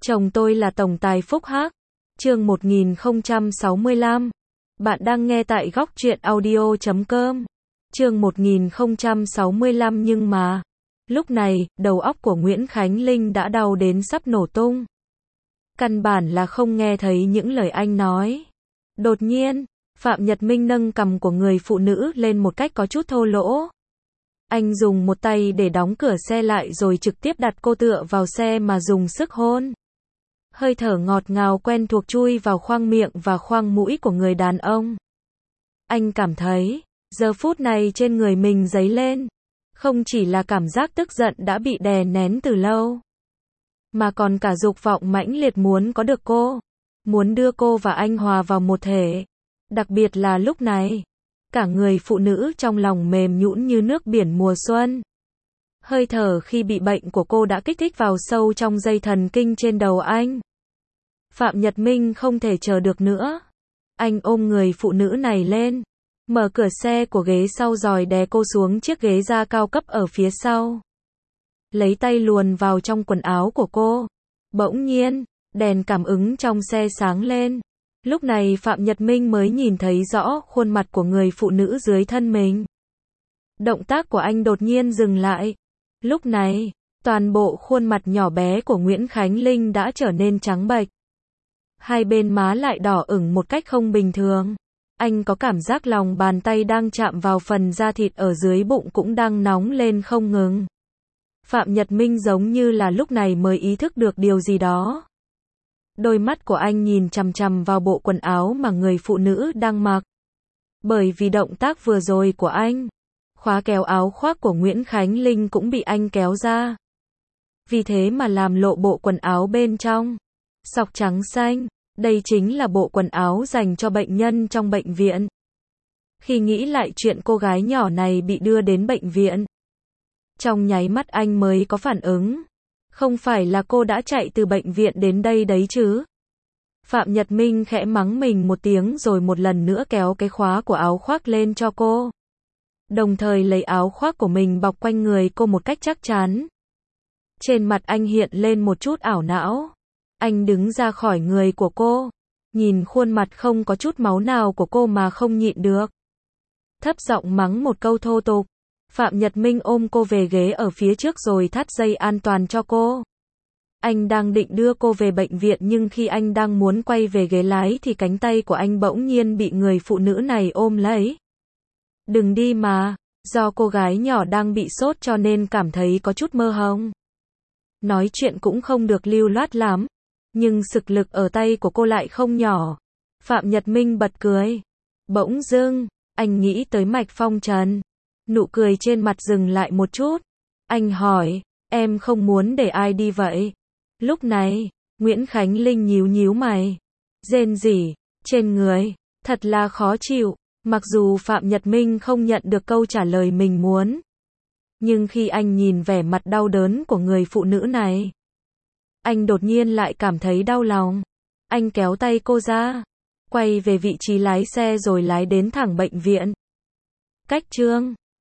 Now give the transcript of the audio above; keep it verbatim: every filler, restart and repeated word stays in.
Chồng tôi là tổng tài Phúc Hắc. Chương một nghìn không trăm sáu mươi lăm. Bạn đang nghe tại góc truyện audio chấm com. Chương một nghìn không trăm sáu mươi lăm nhưng mà. Lúc này, đầu óc của Nguyễn Khánh Linh đã đau đến sắp nổ tung. Căn bản là không nghe thấy những lời anh nói. Đột nhiên, Phạm Nhật Minh nâng cằm của người phụ nữ lên một cách có chút thô lỗ. Anh dùng một tay để đóng cửa xe lại rồi trực tiếp đặt cô tựa vào xe mà dùng sức hôn. Hơi thở ngọt ngào quen thuộc chui vào khoang miệng và khoang mũi của người đàn ông. Anh cảm thấy, giờ phút này trên người mình dấy lên. Không chỉ là cảm giác tức giận đã bị đè nén từ lâu, mà còn cả dục vọng mãnh liệt muốn có được cô. Muốn đưa cô và anh hòa vào một thể. Đặc biệt là lúc này, cả người phụ nữ trong lòng mềm nhũn như nước biển mùa xuân. Hơi thở khi bị bệnh của cô đã kích thích vào sâu trong dây thần kinh trên đầu anh. Phạm Nhật Minh không thể chờ được nữa. Anh ôm người phụ nữ này lên, mở cửa xe của ghế sau rồi đè cô xuống chiếc ghế da cao cấp ở phía sau. Lấy tay luồn vào trong quần áo của cô. Bỗng nhiên, đèn cảm ứng trong xe sáng lên. Lúc này Phạm Nhật Minh mới nhìn thấy rõ khuôn mặt của người phụ nữ dưới thân mình. Động tác của anh đột nhiên dừng lại. Lúc này, toàn bộ khuôn mặt nhỏ bé của Nguyễn Khánh Linh đã trở nên trắng bệch. Hai bên má lại đỏ ửng một cách không bình thường. Anh có cảm giác lòng bàn tay đang chạm vào phần da thịt ở dưới bụng cũng đang nóng lên không ngừng. Phạm Nhật Minh giống như là lúc này mới ý thức được điều gì đó. Đôi mắt của anh nhìn chằm chằm vào bộ quần áo mà người phụ nữ đang mặc. Bởi vì động tác vừa rồi của anh, khóa kéo áo khoác của Nguyễn Khánh Linh cũng bị anh kéo ra. Vì thế mà làm lộ bộ quần áo bên trong. Sọc trắng xanh, đây chính là bộ quần áo dành cho bệnh nhân trong bệnh viện. Khi nghĩ lại chuyện cô gái nhỏ này bị đưa đến bệnh viện, trong nháy mắt anh mới có phản ứng. Không phải là cô đã chạy từ bệnh viện đến đây đấy chứ? Phạm Nhật Minh khẽ mắng mình một tiếng rồi một lần nữa kéo cái khóa của áo khoác lên cho cô. Đồng thời lấy áo khoác của mình bọc quanh người cô một cách chắc chắn. Trên mặt anh hiện lên một chút ảo não. Anh đứng ra khỏi người của cô, nhìn khuôn mặt không có chút máu nào của cô mà không nhịn được. Thấp giọng mắng một câu thô tục. Phạm Nhật Minh ôm cô về ghế ở phía trước rồi thắt dây an toàn cho cô. Anh đang định đưa cô về bệnh viện nhưng khi anh đang muốn quay về ghế lái thì cánh tay của anh bỗng nhiên bị người phụ nữ này ôm lấy. Đừng đi mà, do cô gái nhỏ đang bị sốt cho nên cảm thấy có chút mơ hông. Nói chuyện cũng không được lưu loát lắm, nhưng sức lực ở tay của cô lại không nhỏ. Phạm Nhật Minh bật cười. Bỗng dưng, anh nghĩ tới Mạch Phong Trần. Nụ cười trên mặt dừng lại một chút. Anh hỏi, em không muốn để ai đi vậy? Lúc này, Nguyễn Khánh Linh nhíu nhíu mày. Rên rỉ, trên người, thật là khó chịu. Mặc dù Phạm Nhật Minh không nhận được câu trả lời mình muốn. Nhưng khi anh nhìn vẻ mặt đau đớn của người phụ nữ này, anh đột nhiên lại cảm thấy đau lòng. Anh kéo tay cô ra, quay về vị trí lái xe rồi lái đến thẳng bệnh viện. Cách chương